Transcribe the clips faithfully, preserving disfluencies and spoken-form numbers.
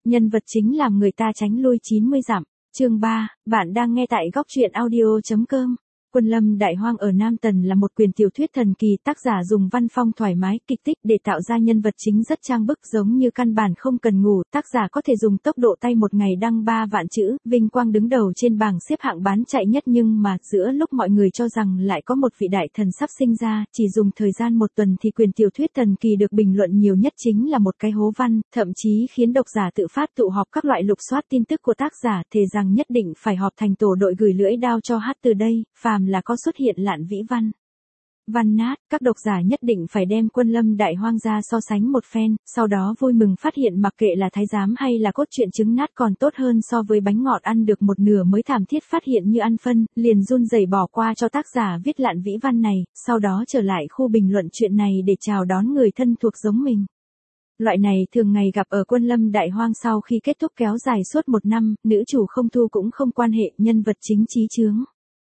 Nhân vật chính làm người ta tránh lui chín mươi dặm. Chương ba, bạn đang nghe tại góc truyện audio chấm com. Quân Lâm Đại Hoang ở Nam Tần là một quyền tiểu thuyết thần kỳ, tác giả dùng văn phong thoải mái, kịch tích để tạo ra nhân vật chính rất trang bức, giống như căn bản không cần ngủ, tác giả có thể dùng tốc độ tay một ngày đăng ba vạn chữ, vinh quang đứng đầu trên bảng xếp hạng bán chạy nhất, nhưng mà giữa lúc mọi người cho rằng lại có một vị đại thần sắp sinh ra, chỉ dùng thời gian một tuần thì quyền tiểu thuyết thần kỳ được bình luận nhiều nhất chính là một cái hố văn, thậm chí khiến độc giả tự phát tụ họp các loại lục soát tin tức của tác giả, thề rằng nhất định phải họp thành tổ đội gửi lưỡi đao cho hát từ đây, phàm là có xuất hiện Lạn Vĩ văn. Văn nát, các độc giả nhất định phải đem Quân Lâm Đại Hoang ra so sánh một phen, sau đó vui mừng phát hiện mặc kệ là thái giám hay là cốt truyện trứng nát còn tốt hơn so với bánh ngọt ăn được một nửa mới thảm thiết phát hiện như ăn phân, liền run rẩy bỏ qua cho tác giả viết Lạn Vĩ văn này, sau đó trở lại khu bình luận chuyện này để chào đón người thân thuộc giống mình. Loại này thường ngày gặp ở Quân Lâm Đại Hoang sau khi kết thúc kéo dài suốt một năm, nữ chủ không thu cũng không quan hệ, nhân vật chính trí chướng.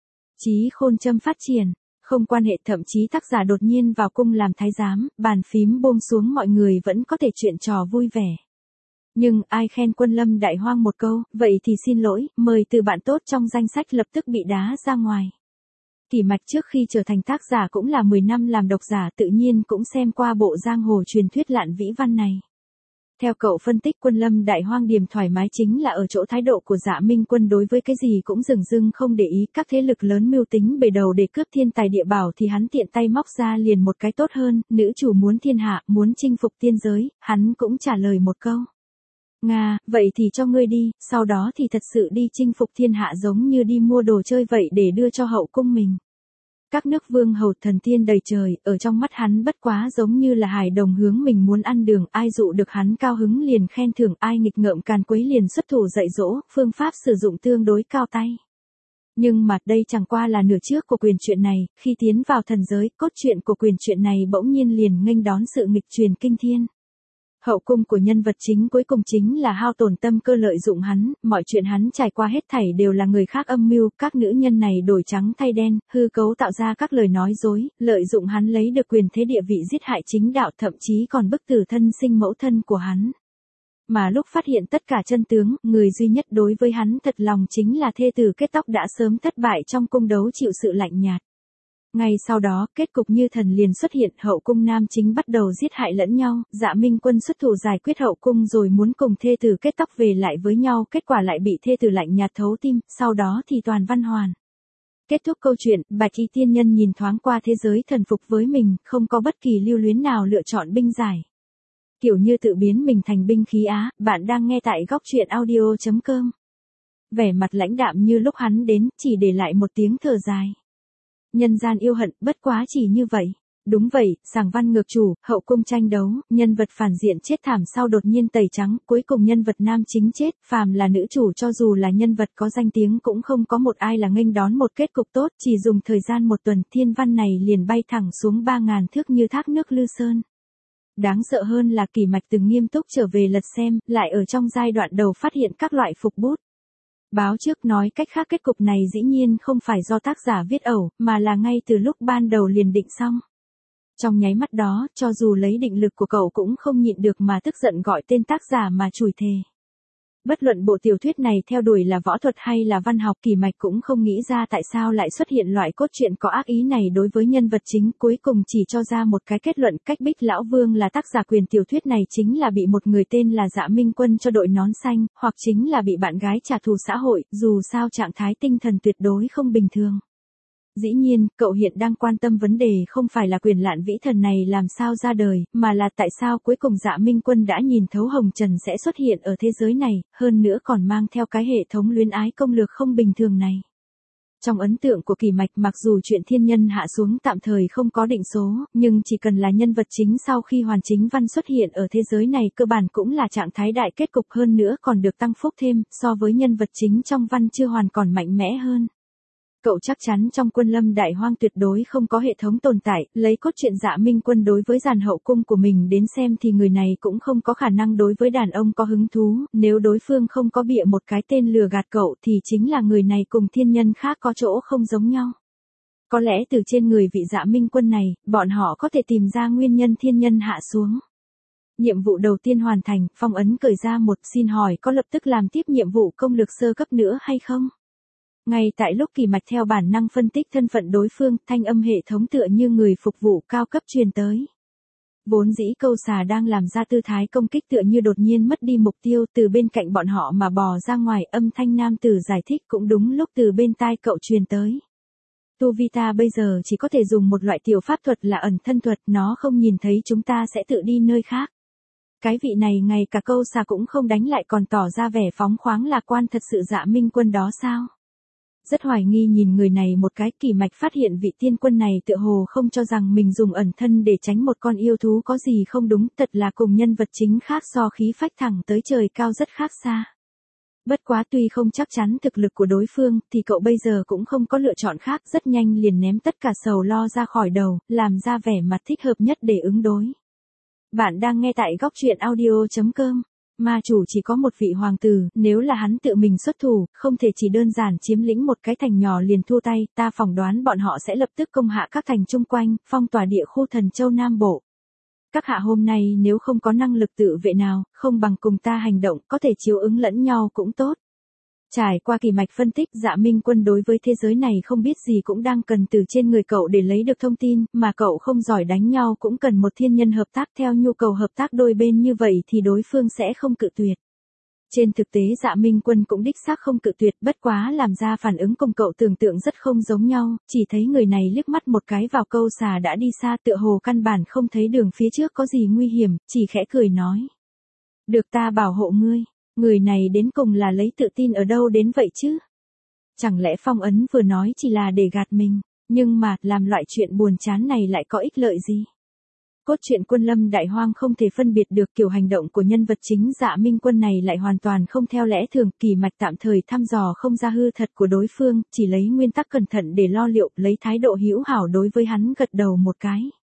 Chí khôn châm phát triển, không quan hệ, thậm chí tác giả đột nhiên vào cung làm thái giám, bàn phím buông xuống mọi người vẫn có thể chuyện trò vui vẻ. Nhưng ai khen Quân Lâm Đại Hoang một câu, vậy thì xin lỗi, mời từ bạn tốt trong danh sách lập tức bị đá ra ngoài. Kỷ Mạch trước khi trở thành tác giả cũng là mười năm làm độc giả, tự nhiên cũng xem qua bộ giang hồ truyền thuyết Lạn Vĩ văn này. Theo cậu phân tích, Quân Lâm Đại Hoang điểm thoải mái chính là ở chỗ thái độ của Dạ Minh Quân đối với cái gì cũng dửng dưng không để ý, các thế lực lớn mưu tính bề đầu để cướp thiên tài địa bảo thì hắn tiện tay móc ra liền một cái tốt hơn, nữ chủ muốn thiên hạ, muốn chinh phục tiên giới, hắn cũng trả lời một câu. Nga, vậy thì cho ngươi đi, sau đó thì thật sự đi chinh phục thiên hạ giống như đi mua đồ chơi vậy để đưa cho hậu cung mình. Các nước vương hầu thần tiên đầy trời, ở trong mắt hắn bất quá giống như là hài đồng hướng mình muốn ăn đường, ai dụ được hắn cao hứng liền khen thưởng, ai nghịch ngợm càn quấy liền xuất thủ dạy dỗ, phương pháp sử dụng tương đối cao tay. Nhưng mà đây chẳng qua là nửa trước của quyền truyện này, khi tiến vào thần giới, cốt truyện của quyền truyện này bỗng nhiên liền nghênh đón sự nghịch truyền kinh thiên. Hậu cung của nhân vật chính cuối cùng chính là hao tổn tâm cơ lợi dụng hắn, mọi chuyện hắn trải qua hết thảy đều là người khác âm mưu, các nữ nhân này đổi trắng thay đen, hư cấu tạo ra các lời nói dối, lợi dụng hắn lấy được quyền thế địa vị giết hại chính đạo, thậm chí còn bức tử thân sinh mẫu thân của hắn. Mà lúc phát hiện tất cả chân tướng, người duy nhất đối với hắn thật lòng chính là thê tử kết tóc đã sớm thất bại trong cung đấu chịu sự lạnh nhạt. Ngay sau đó, kết cục như thần liền xuất hiện, hậu cung nam chính bắt đầu giết hại lẫn nhau, Dạ Minh Quân xuất thủ giải quyết hậu cung rồi muốn cùng thê tử kết tóc về lại với nhau, kết quả lại bị thê tử lạnh nhạt thấu tim, sau đó thì toàn văn hoàn. Kết thúc câu chuyện, Bạch Y tiên nhân nhìn thoáng qua thế giới thần phục với mình, không có bất kỳ lưu luyến nào lựa chọn binh giải. Kiểu như tự biến mình thành binh khí á, bạn đang nghe tại góc truyện audio chấm com. Vẻ mặt lãnh đạm như lúc hắn đến, chỉ để lại một tiếng thở dài. Nhân gian yêu hận, bất quá chỉ như vậy. Đúng vậy, sàng văn ngược chủ, hậu cung tranh đấu, nhân vật phản diện chết thảm sau đột nhiên tẩy trắng, cuối cùng nhân vật nam chính chết, phàm là nữ chủ cho dù là nhân vật có danh tiếng cũng không có một ai là nghênh đón một kết cục tốt, chỉ dùng thời gian một tuần, thiên văn này liền bay thẳng xuống ba ngàn thước như thác nước Lư Sơn. Đáng sợ hơn là Kỷ Mạch từng nghiêm túc trở về lật xem, lại ở trong giai đoạn đầu phát hiện các loại phục bút. Báo trước nói cách khác kết cục này dĩ nhiên không phải do tác giả viết ẩu, mà là ngay từ lúc ban đầu liền định xong. Trong nháy mắt đó, cho dù lấy định lực của cậu cũng không nhịn được mà tức giận gọi tên tác giả mà chửi thề. Bất luận bộ tiểu thuyết này theo đuổi là võ thuật hay là văn học, Kỷ Mạch cũng không nghĩ ra tại sao lại xuất hiện loại cốt truyện có ác ý này đối với nhân vật chính, cuối cùng chỉ cho ra một cái kết luận, cách Bích Lão Vương là tác giả quyền tiểu thuyết này chính là bị một người tên là Dạ Minh Quân cho đội nón xanh, hoặc chính là bị bạn gái trả thù xã hội, dù sao trạng thái tinh thần tuyệt đối không bình thường. Dĩ nhiên, cậu hiện đang quan tâm vấn đề không phải là quyền Lạn Vĩ thần này làm sao ra đời, mà là tại sao cuối cùng Dạ Minh Quân đã nhìn thấu Hồng Trần sẽ xuất hiện ở thế giới này, hơn nữa còn mang theo cái hệ thống luyến ái công lược không bình thường này. Trong ấn tượng của Kỷ Mạch, mặc dù chuyện thiên nhân hạ xuống tạm thời không có định số, nhưng chỉ cần là nhân vật chính sau khi hoàn chính văn xuất hiện ở thế giới này cơ bản cũng là trạng thái đại kết cục, hơn nữa còn được tăng phúc thêm, so với nhân vật chính trong văn chưa hoàn còn mạnh mẽ hơn. Cậu chắc chắn trong Quân Lâm Đại Hoang tuyệt đối không có hệ thống tồn tại, lấy cốt truyện Dạ Minh Quân đối với dàn hậu cung của mình đến xem thì người này cũng không có khả năng đối với đàn ông có hứng thú, nếu đối phương không có bịa một cái tên lừa gạt cậu thì chính là người này cùng thiên nhân khác có chỗ không giống nhau. Có lẽ từ trên người vị Dạ Minh Quân này, bọn họ có thể tìm ra nguyên nhân thiên nhân hạ xuống. Nhiệm vụ đầu tiên hoàn thành, phong ấn cởi ra một, xin hỏi có lập tức làm tiếp nhiệm vụ công lực sơ cấp nữa hay không? Ngay tại lúc Kỳ Mạch theo bản năng phân tích thân phận đối phương, thanh âm hệ thống tựa như người phục vụ cao cấp truyền tới. Vốn dĩ câu xà đang làm ra tư thái công kích tựa như đột nhiên mất đi mục tiêu, từ bên cạnh bọn họ mà bò ra ngoài, âm thanh nam tử giải thích cũng đúng lúc từ bên tai cậu truyền tới. Tu vi ta bây giờ chỉ có thể dùng một loại tiểu pháp thuật là ẩn thân thuật, nó không nhìn thấy chúng ta sẽ tự đi nơi khác. Cái vị này ngay cả câu xà cũng không đánh lại còn tỏ ra vẻ phóng khoáng lạc quan, thật sự Dạ Minh Quân đó sao? Rất hoài nghi nhìn người này một cái, Kỳ Mạch phát hiện vị tiên quân này tựa hồ không cho rằng mình dùng ẩn thân để tránh một con yêu thú có gì không đúng, thật là cùng nhân vật chính khác so khí phách thẳng tới trời cao rất khác xa. Bất quá tuy không chắc chắn thực lực của đối phương, thì cậu bây giờ cũng không có lựa chọn khác, rất nhanh liền ném tất cả sầu lo ra khỏi đầu, làm ra vẻ mặt thích hợp nhất để ứng đối. Bạn đang nghe tại góc truyện audio chấm com. Ma chủ chỉ có một vị hoàng tử, nếu là hắn tự mình xuất thủ, không thể chỉ đơn giản chiếm lĩnh một cái thành nhỏ liền thua tay, ta phỏng đoán bọn họ sẽ lập tức công hạ các thành chung quanh, phong tỏa địa khu Thần Châu Nam Bộ. Các hạ hôm nay nếu không có năng lực tự vệ nào, không bằng cùng ta hành động, có thể chiếu ứng lẫn nhau cũng tốt. Trải qua Kỳ Mạch phân tích, Dạ Minh Quân đối với thế giới này không biết gì cũng đang cần từ trên người cậu để lấy được thông tin, mà cậu không giỏi đánh nhau cũng cần một thiên nhân hợp tác, theo nhu cầu hợp tác đôi bên như vậy thì đối phương sẽ không cự tuyệt. Trên thực tế Dạ Minh Quân cũng đích xác không cự tuyệt, bất quá làm ra phản ứng cùng cậu tưởng tượng rất không giống nhau, chỉ thấy người này liếc mắt một cái vào câu xà đã đi xa, tựa hồ căn bản không thấy đường phía trước có gì nguy hiểm, chỉ khẽ cười nói. Được ta bảo hộ ngươi. Người này đến cùng là lấy tự tin ở đâu đến vậy chứ? Chẳng lẽ phong ấn vừa nói chỉ là để gạt mình, nhưng mà làm loại chuyện buồn chán này lại có ích lợi gì? Cốt truyện Quân Lâm Đại Hoang không thể phân biệt được kiểu hành động của nhân vật chính, Dạ Minh Quân này lại hoàn toàn không theo lẽ thường, Kỳ Mạch tạm thời thăm dò không ra hư thật của đối phương, chỉ lấy nguyên tắc cẩn thận để lo liệu, lấy thái độ hữu hảo đối với hắn gật đầu một cái.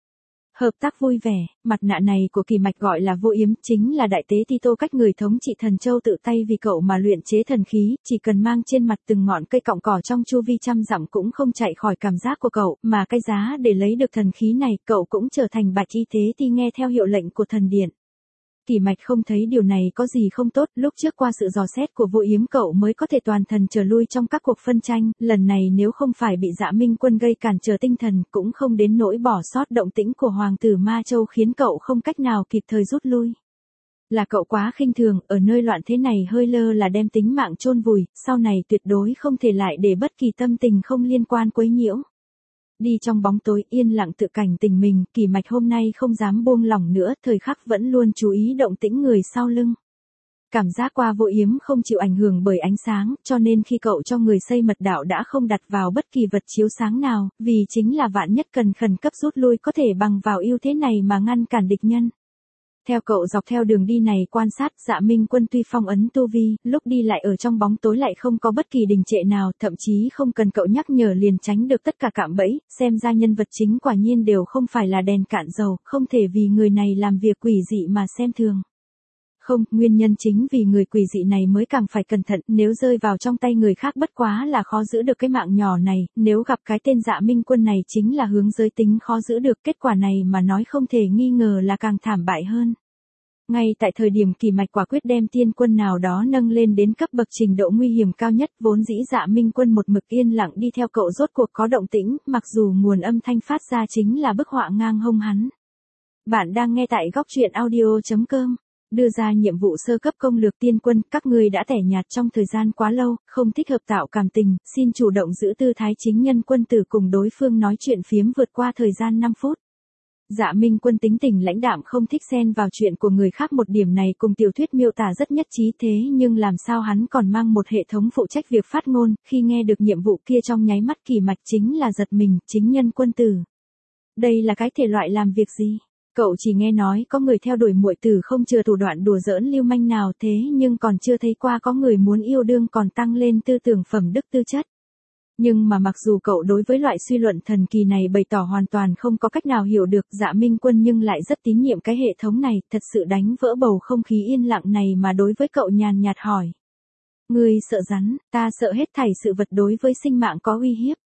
Hợp tác vui vẻ, mặt nạ này của Kỳ Mạch gọi là Vô Yếm, chính là đại tế Tito cách người thống trị Thần Châu tự tay vì cậu mà luyện chế thần khí, chỉ cần mang trên mặt từng ngọn cây cọng cỏ trong chu vi trăm dặm cũng không chạy khỏi cảm giác của cậu, mà cái giá để lấy được thần khí này, cậu cũng trở thành bạch y tế thì nghe theo hiệu lệnh của thần điện. Kỳ Mạch không thấy điều này có gì không tốt, lúc trước qua sự dò xét của Vô Yếm cậu mới có thể toàn thần trở lui trong các cuộc phân tranh, lần này nếu không phải bị Dạ Minh Quân gây cản trở tinh thần, cũng không đến nỗi bỏ sót động tĩnh của Hoàng tử Ma Châu khiến cậu không cách nào kịp thời rút lui. Là cậu quá khinh thường, ở nơi loạn thế này hơi lơ là đem tính mạng chôn vùi, sau này tuyệt đối không thể lại để bất kỳ tâm tình không liên quan quấy nhiễu. Đi trong bóng tối yên lặng tự cảnh tình mình, Kỳ Mạch hôm nay không dám buông lỏng nữa, thời khắc vẫn luôn chú ý động tĩnh người sau lưng. Cảm giác qua Vô Yếm không chịu ảnh hưởng bởi ánh sáng, cho nên khi cậu cho người xây mật đạo đã không đặt vào bất kỳ vật chiếu sáng nào, vì chính là vạn nhất cần khẩn cấp rút lui có thể bằng vào ưu thế này mà ngăn cản địch nhân. Theo cậu dọc theo đường đi này quan sát, Dạ Minh Quân tuy phong ấn tu vi, lúc đi lại ở trong bóng tối lại không có bất kỳ đình trệ nào, thậm chí không cần cậu nhắc nhở liền tránh được tất cả cạm bẫy, xem ra nhân vật chính quả nhiên đều không phải là đèn cạn dầu, không thể vì người này làm việc quỷ dị mà xem thường. Không, nguyên nhân chính vì người quỷ dị này mới càng phải cẩn thận, nếu rơi vào trong tay người khác bất quá là khó giữ được cái mạng nhỏ này, nếu gặp cái tên Dạ Minh Quân này chính là hướng giới tính khó giữ được, kết quả này mà nói không thể nghi ngờ là càng thảm bại hơn. Ngay tại thời điểm Kỳ Mạch quả quyết đem tiên quân nào đó nâng lên đến cấp bậc trình độ nguy hiểm cao nhất, vốn dĩ Dạ Minh Quân một mực yên lặng đi theo cậu rốt cuộc có động tĩnh, mặc dù nguồn âm thanh phát ra chính là bức họa ngang hông hắn. Bạn đang nghe tại góc truyện audio chấm com. Đưa ra nhiệm vụ sơ cấp công lược tiên quân, các ngươi đã tẻ nhạt trong thời gian quá lâu, không thích hợp tạo cảm tình, xin chủ động giữ tư thái chính nhân quân tử cùng đối phương nói chuyện phiếm vượt qua thời gian năm phút. Dạ Minh Quân tính tình lãnh đạm không thích xen vào chuyện của người khác, một điểm này cùng tiểu thuyết miêu tả rất nhất trí, thế nhưng làm sao hắn còn mang một hệ thống phụ trách việc phát ngôn, khi nghe được nhiệm vụ kia trong nháy mắt Kỳ Mạch chính là giật mình, chính nhân quân tử. Đây là cái thể loại làm việc gì? Cậu chỉ nghe nói có người theo đuổi muội tử không chừa thủ đoạn đùa giỡn lưu manh nào, thế nhưng còn chưa thấy qua có người muốn yêu đương còn tăng lên tư tưởng phẩm đức tư chất. Nhưng mà mặc dù cậu đối với loại suy luận thần kỳ này bày tỏ hoàn toàn không có cách nào hiểu được, Dạ Minh Quân nhưng lại rất tín nhiệm cái hệ thống này, thật sự đánh vỡ bầu không khí yên lặng này mà đối với cậu nhàn nhạt hỏi. Ngươi sợ rắn, ta sợ hết thảy sự vật đối với sinh mạng có uy hiếp.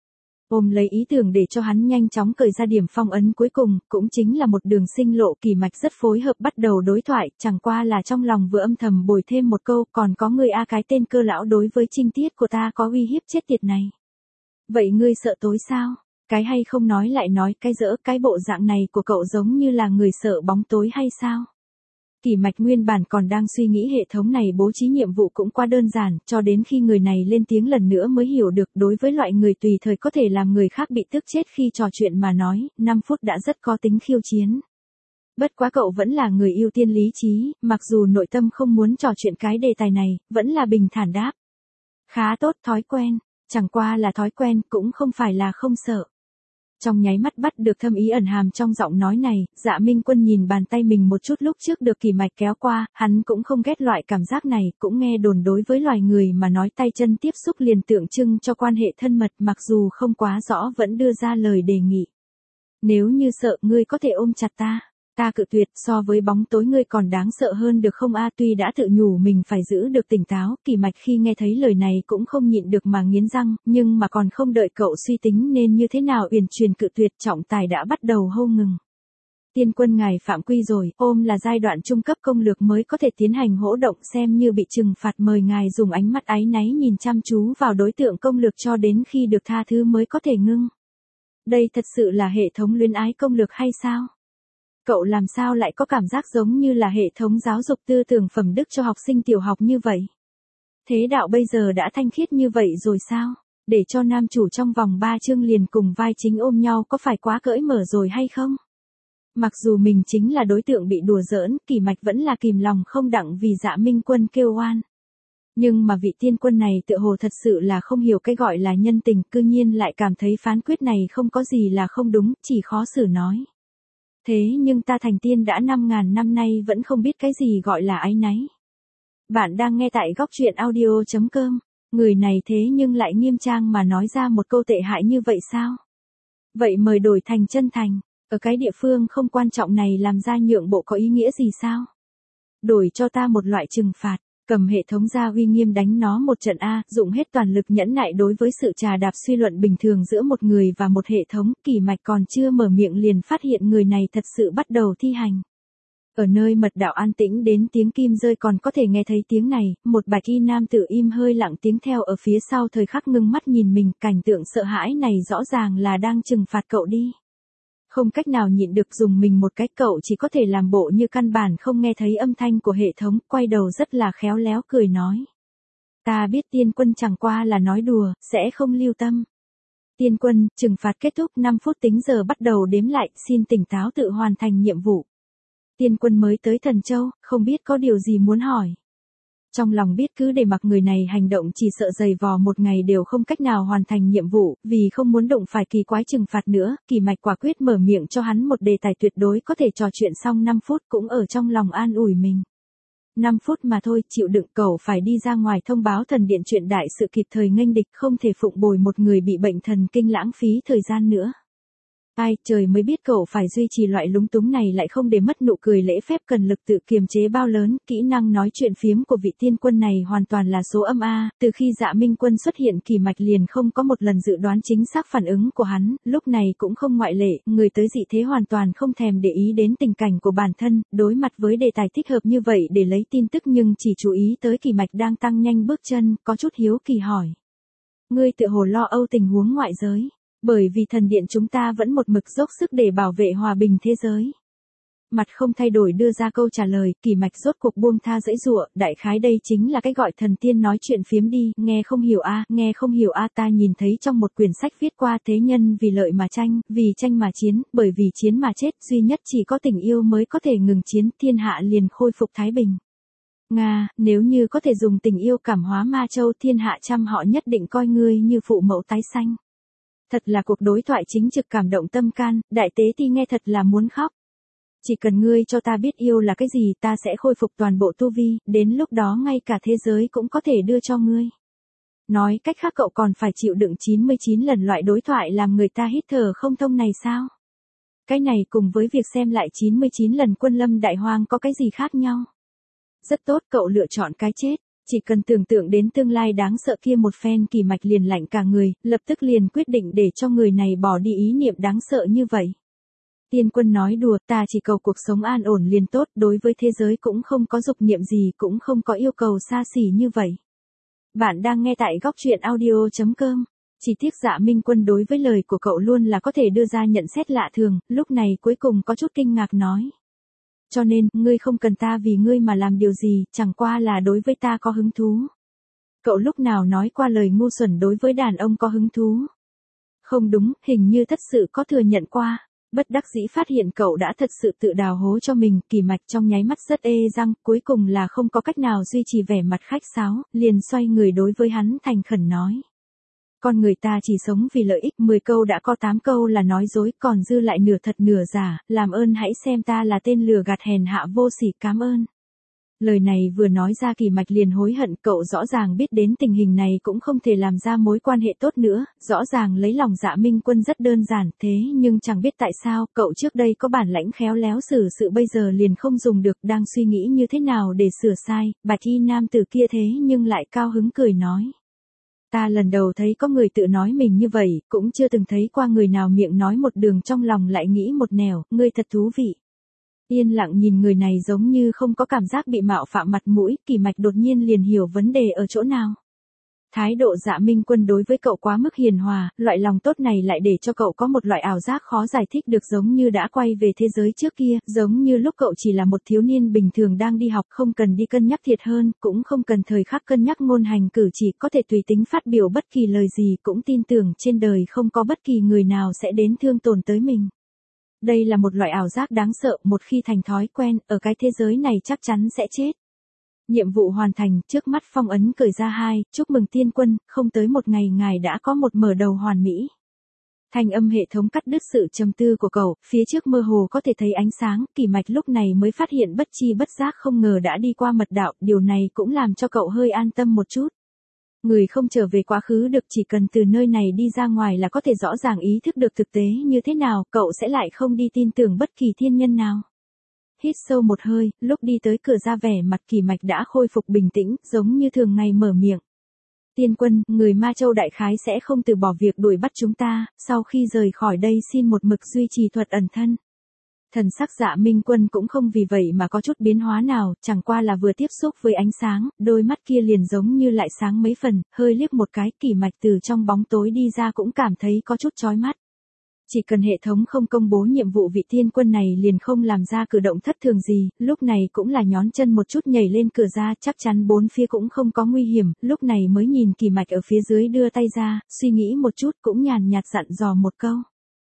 Ôm lấy ý tưởng để cho hắn nhanh chóng cởi ra điểm phong ấn cuối cùng, cũng chính là một đường sinh lộ. Kỳ Mạch rất phối hợp bắt đầu đối thoại, chẳng qua là trong lòng vừa âm thầm bồi thêm một câu, còn có người a cái tên Cơ lão đối với trinh tiết của ta có uy hiếp chết tiệt này. Vậy ngươi sợ tối sao? Cái hay không nói lại nói, cái dỡ, cái bộ dạng này của cậu giống như là người sợ bóng tối hay sao? Kỳ Mạch nguyên bản còn đang suy nghĩ hệ thống này bố trí nhiệm vụ cũng quá đơn giản, cho đến khi người này lên tiếng lần nữa mới hiểu được đối với loại người tùy thời có thể làm người khác bị tức chết khi trò chuyện mà nói, năm phút đã rất có tính khiêu chiến. Bất quá cậu vẫn là người ưu tiên lý trí, mặc dù nội tâm không muốn trò chuyện cái đề tài này, vẫn là bình thản đáp. Khá tốt, thói quen, chẳng qua là thói quen, cũng không phải là không sợ. Trong nháy mắt bắt được thâm ý ẩn hàm trong giọng nói này, Dạ Minh Quân nhìn bàn tay mình một chút lúc trước được Kỳ Mạch kéo qua, hắn cũng không ghét loại cảm giác này, cũng nghe đồn đối với loài người mà nói tay chân tiếp xúc liền tượng trưng cho quan hệ thân mật, mặc dù không quá rõ vẫn đưa ra lời đề nghị. Nếu như sợ, ngươi có thể ôm chặt ta. Ta cự tuyệt, so với bóng tối ngươi còn đáng sợ hơn được không a? Tuy đã tự nhủ mình phải giữ được tỉnh táo, Kỳ Mạch khi nghe thấy lời này cũng không nhịn được mà nghiến răng, nhưng mà còn không đợi cậu suy tính nên như thế nào uyển chuyển cự tuyệt, trọng tài đã bắt đầu hô ngừng. Tiên Quân ngài phạm quy rồi, ôm là giai đoạn trung cấp công lược mới có thể tiến hành hỗ động, xem như bị trừng phạt, mời ngài dùng ánh mắt áy náy nhìn chăm chú vào đối tượng công lược cho đến khi được tha thứ mới có thể ngưng. Đây thật sự là hệ thống luyến ái công lược hay sao? Cậu làm sao lại có cảm giác giống như là hệ thống giáo dục tư tưởng phẩm đức cho học sinh tiểu học như vậy? Thế đạo bây giờ đã thanh khiết như vậy rồi sao? Để cho nam chủ trong vòng ba chương liền cùng vai chính ôm nhau có phải quá cởi mở rồi hay không? Mặc dù mình chính là đối tượng bị đùa giỡn, Kỳ Mạch vẫn là kìm lòng không đặng vì Dạ Minh Quân kêu oan. Nhưng mà vị tiên quân này tựa hồ thật sự là không hiểu cái gọi là nhân tình, cư nhiên lại cảm thấy phán quyết này không có gì là không đúng, chỉ khó xử nói. Thế nhưng ta thành tiên đã năm ngàn năm nay vẫn không biết cái gì gọi là áy náy. Bạn đang nghe tại góc truyện audio chấm com. Người này thế nhưng lại nghiêm trang mà nói ra một câu tệ hại như vậy sao? Vậy mời đổi thành chân thành. Ở cái địa phương không quan trọng này làm ra nhượng bộ có ý nghĩa gì sao? Đổi cho ta một loại trừng phạt. Cầm hệ thống ra uy nghiêm đánh nó một trận A, dụng hết toàn lực nhẫn nại đối với sự trà đạp suy luận bình thường giữa một người và một hệ thống, Kỳ Mạch còn chưa mở miệng liền phát hiện người này thật sự bắt đầu thi hành. Ở nơi mật đạo an tĩnh đến tiếng kim rơi còn có thể nghe thấy tiếng này, một bạch y nam tử im hơi lặng tiếng theo ở phía sau thời khắc ngưng mắt nhìn mình, cảnh tượng sợ hãi này rõ ràng là đang trừng phạt cậu đi. Không cách nào nhịn được dùng mình một cách, cậu chỉ có thể làm bộ như căn bản không nghe thấy âm thanh của hệ thống, quay đầu rất là khéo léo cười nói. Ta biết Tiên Quân chẳng qua là nói đùa, sẽ không lưu tâm. Tiên Quân, trừng phạt kết thúc, năm phút tính giờ bắt đầu đếm lại, xin tỉnh táo tự hoàn thành nhiệm vụ. Tiên Quân mới tới Thần Châu, không biết có điều gì muốn hỏi. Trong lòng biết cứ để mặc người này hành động chỉ sợ dày vò một ngày đều không cách nào hoàn thành nhiệm vụ, vì không muốn đụng phải kỳ quái trừng phạt nữa, Kỳ Mạch quả quyết mở miệng cho hắn một đề tài tuyệt đối có thể trò chuyện xong năm phút, cũng ở trong lòng an ủi mình. năm phút mà thôi, chịu đựng, cậu phải đi ra ngoài thông báo thần điện chuyện đại sự kịp thời nghênh địch, không thể phụng bồi một người bị bệnh thần kinh lãng phí thời gian nữa. Ai, trời mới biết cậu phải duy trì loại lúng túng này lại không để mất nụ cười lễ phép cần lực tự kiềm chế bao lớn, kỹ năng nói chuyện phiếm của vị tiên quân này hoàn toàn là số âm A, từ khi Dạ Minh Quân xuất hiện Kỳ Mạch liền không có một lần dự đoán chính xác phản ứng của hắn, lúc này cũng không ngoại lệ, người tới dị thế hoàn toàn không thèm để ý đến tình cảnh của bản thân, đối mặt với đề tài thích hợp như vậy để lấy tin tức nhưng chỉ chú ý tới Kỳ Mạch đang tăng nhanh bước chân, có chút hiếu kỳ hỏi. Ngươi tự hồ lo âu tình huống ngoại giới. Bởi vì thần điện chúng ta vẫn một mực dốc sức để bảo vệ hòa bình thế giới. Mặt không thay đổi đưa ra câu trả lời, Kỳ Mạch rốt cuộc buông tha dãy dụa, đại khái đây chính là cái gọi thần tiên nói chuyện phiếm đi, nghe không hiểu a, nghe không hiểu a, ta nhìn thấy trong một quyển sách viết qua thế nhân vì lợi mà tranh, vì tranh mà chiến, bởi vì chiến mà chết, duy nhất chỉ có tình yêu mới có thể ngừng chiến, thiên hạ liền khôi phục thái bình. Nga, nếu như có thể dùng tình yêu cảm hóa Ma Châu, thiên hạ trăm họ nhất định coi ngươi như phụ mẫu tái sanh. Thật là cuộc đối thoại chính trực cảm động tâm can, đại tế ti nghe thật là muốn khóc. Chỉ cần ngươi cho ta biết yêu là cái gì, ta sẽ khôi phục toàn bộ tu vi, đến lúc đó ngay cả thế giới cũng có thể đưa cho ngươi. Nói cách khác cậu còn phải chịu đựng chín mươi chín lần loại đối thoại làm người ta hít thở không thông này sao? Cái này cùng với việc xem lại chín mươi chín lần Quân Lâm Đại Hoang có cái gì khác nhau? Rất tốt, cậu lựa chọn cái chết. Chỉ cần tưởng tượng đến tương lai đáng sợ kia một phen, Kỳ Mạch liền lạnh cả người, lập tức liền quyết định để cho người này bỏ đi ý niệm đáng sợ như vậy. Tiên Quân nói đùa, ta chỉ cầu cuộc sống an ổn liền tốt, đối với thế giới cũng không có dục niệm gì, cũng không có yêu cầu xa xỉ như vậy. Bạn đang nghe tại góc truyện audio chấm com. Chỉ tiếc Dạ Minh Quân đối với lời của cậu luôn là có thể đưa ra nhận xét lạ thường, lúc này cuối cùng có chút kinh ngạc nói. Cho nên, ngươi không cần ta vì ngươi mà làm điều gì, chẳng qua là đối với ta có hứng thú. Cậu lúc nào nói qua lời ngu xuẩn đối với đàn ông có hứng thú? Không đúng, hình như thật sự có thừa nhận qua. Bất đắc dĩ phát hiện cậu đã thật sự tự đào hố cho mình, Kỳ Mạch trong nháy mắt rất ê răng, cuối cùng là không có cách nào duy trì vẻ mặt khách sáo, liền xoay người đối với hắn thành khẩn nói. Con người ta chỉ sống vì lợi ích, mười câu đã có tám câu là nói dối, còn dư lại nửa thật nửa giả, làm ơn hãy xem ta là tên lừa gạt hèn hạ vô sỉ, cảm ơn. Lời này vừa nói ra, Kỳ Mạch liền hối hận, cậu rõ ràng biết đến tình hình này cũng không thể làm ra mối quan hệ tốt nữa, rõ ràng lấy lòng Dạ Minh Quân rất đơn giản, thế nhưng chẳng biết tại sao, cậu trước đây có bản lãnh khéo léo xử sự bây giờ liền không dùng được, đang suy nghĩ như thế nào để sửa sai, bạch y nam tử kia thế nhưng lại cao hứng cười nói. Ta lần đầu thấy có người tự nói mình như vậy, cũng chưa từng thấy qua người nào miệng nói một đường trong lòng lại nghĩ một nẻo, ngươi thật thú vị. Yên lặng nhìn người này giống như không có cảm giác bị mạo phạm mặt mũi, Kỳ Mạch đột nhiên liền hiểu vấn đề ở chỗ nào. Thái độ Dạ Minh Quân đối với cậu quá mức hiền hòa, loại lòng tốt này lại để cho cậu có một loại ảo giác khó giải thích được, giống như đã quay về thế giới trước kia, giống như lúc cậu chỉ là một thiếu niên bình thường đang đi học, không cần đi cân nhắc thiệt hơn, cũng không cần thời khắc cân nhắc ngôn hành cử chỉ, có thể tùy tính phát biểu bất kỳ lời gì, cũng tin tưởng trên đời không có bất kỳ người nào sẽ đến thương tổn tới mình. Đây là một loại ảo giác đáng sợ, một khi thành thói quen, ở cái thế giới này chắc chắn sẽ chết. Nhiệm vụ hoàn thành, trước mắt phong ấn cởi ra hai, chúc mừng Tiên Quân, không tới một ngày ngài đã có một mở đầu hoàn mỹ. Thanh âm hệ thống cắt đứt sự trầm tư của cậu, phía trước mơ hồ có thể thấy ánh sáng, Kỳ Mạch lúc này mới phát hiện bất chi bất giác không ngờ đã đi qua mật đạo, điều này cũng làm cho cậu hơi an tâm một chút. Người không trở về quá khứ được, chỉ cần từ nơi này đi ra ngoài là có thể rõ ràng ý thức được thực tế như thế nào, cậu sẽ lại không đi tin tưởng bất kỳ thiên nhân nào. Hít sâu một hơi, lúc đi tới cửa ra vẻ mặt Kỳ Mạch đã khôi phục bình tĩnh, giống như thường ngày mở miệng. Tiên Quân, người Ma Châu đại khái sẽ không từ bỏ việc đuổi bắt chúng ta, sau khi rời khỏi đây xin một mực duy trì thuật ẩn thân. Thần sắc Dạ Minh Quân cũng không vì vậy mà có chút biến hóa nào, chẳng qua là vừa tiếp xúc với ánh sáng, đôi mắt kia liền giống như lại sáng mấy phần, hơi liếc một cái, Kỳ Mạch từ trong bóng tối đi ra cũng cảm thấy có chút chói mắt. Chỉ cần hệ thống không công bố nhiệm vụ, vị Tiên Quân này liền không làm ra cử động thất thường gì, lúc này cũng là nhón chân một chút nhảy lên cửa ra, chắc chắn bốn phía cũng không có nguy hiểm, lúc này mới nhìn Kỳ Mạch ở phía dưới đưa tay ra, suy nghĩ một chút cũng nhàn nhạt dặn dò một câu.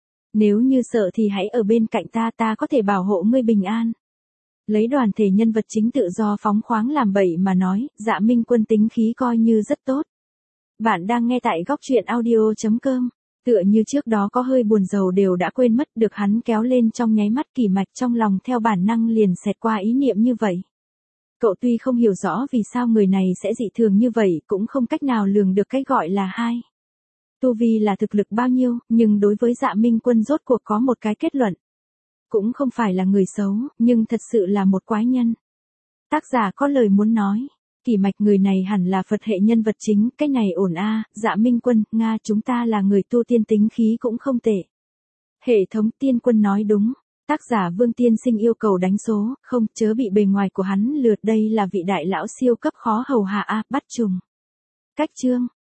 Nếu như sợ thì hãy ở bên cạnh ta, ta có thể bảo hộ ngươi bình an. Lấy đoàn thể nhân vật chính tự do phóng khoáng làm bậy mà nói, Dạ Minh Quân tính khí coi như rất tốt. Bạn đang nghe tại góc truyện audio chấm com. Tựa như trước đó có hơi buồn rầu đều đã quên mất, được hắn kéo lên trong nháy mắt, Kỳ Mạch trong lòng theo bản năng liền xẹt qua ý niệm như vậy. Cậu tuy không hiểu rõ vì sao người này sẽ dị thường như vậy, cũng không cách nào lường được cái gọi là hai. Tu vi là thực lực bao nhiêu, nhưng đối với Dạ Minh Quân rốt cuộc có một cái kết luận. Cũng không phải là người xấu, nhưng thật sự là một quái nhân. Tác giả có lời muốn nói. Kỳ Mạch người này hẳn là Phật hệ nhân vật chính, cái này ổn a. À, Dạ Minh Quân, Nga chúng ta là người tu tiên tính khí cũng không tệ. Hệ thống Tiên Quân nói đúng. Tác giả Vương Tiên Sinh yêu cầu đánh số, không chớ bị bề ngoài của hắn lượt, đây là vị đại lão siêu cấp khó hầu hạ a, bắt trùng. Cách chương.